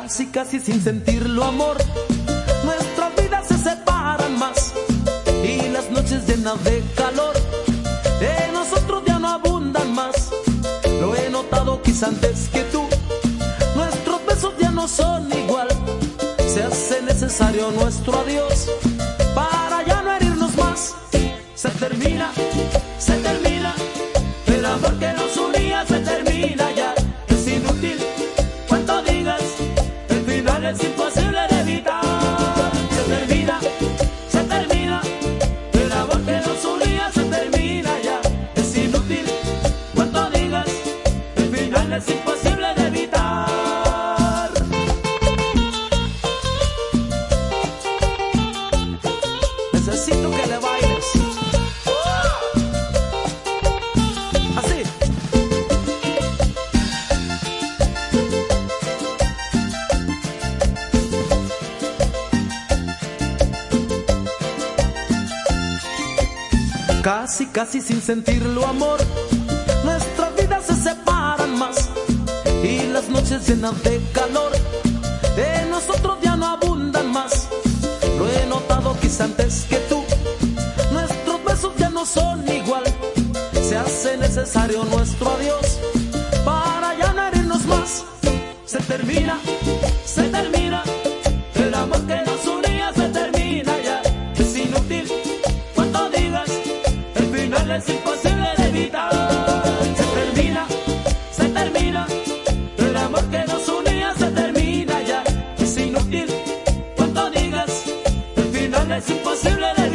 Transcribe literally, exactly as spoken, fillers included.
Casi, casi sin sentirlo, amor, nuestras vidas se separan más y las noches llenas de calor en nosotros ya no abundan más. Lo he notado quizá antes que tú, nuestros besos ya no son igual. Se hace necesario nuestro adiós para ya no herirnos más. Se termina, se termina, el amor que nos unía se termina ya. Es inútil cuanto digas, el final es imposible de evitar. Se termina, se termina, el amor que nos unía se termina ya. Es inútil cuanto digas, el final es imposible de evitar. Necesito que le bailes. Así. Casi, casi sin sentirlo, amor, nuestras vidas se separan más y las noches llenas de calor en nosotros ya no abundan más. Lo he notado quizá antes que tú, nuestros besos ya no son igual. Se hace necesario nuestro adiós para ya no herirnos más. Se termina, se termina, el amor que nos unía se termina ya. Es inútil cuanto digas, el final es imposible de evitar. Se termina, se termina, el amor que nos unía se termina ya. Es inútil cuanto digas, el final es imposible de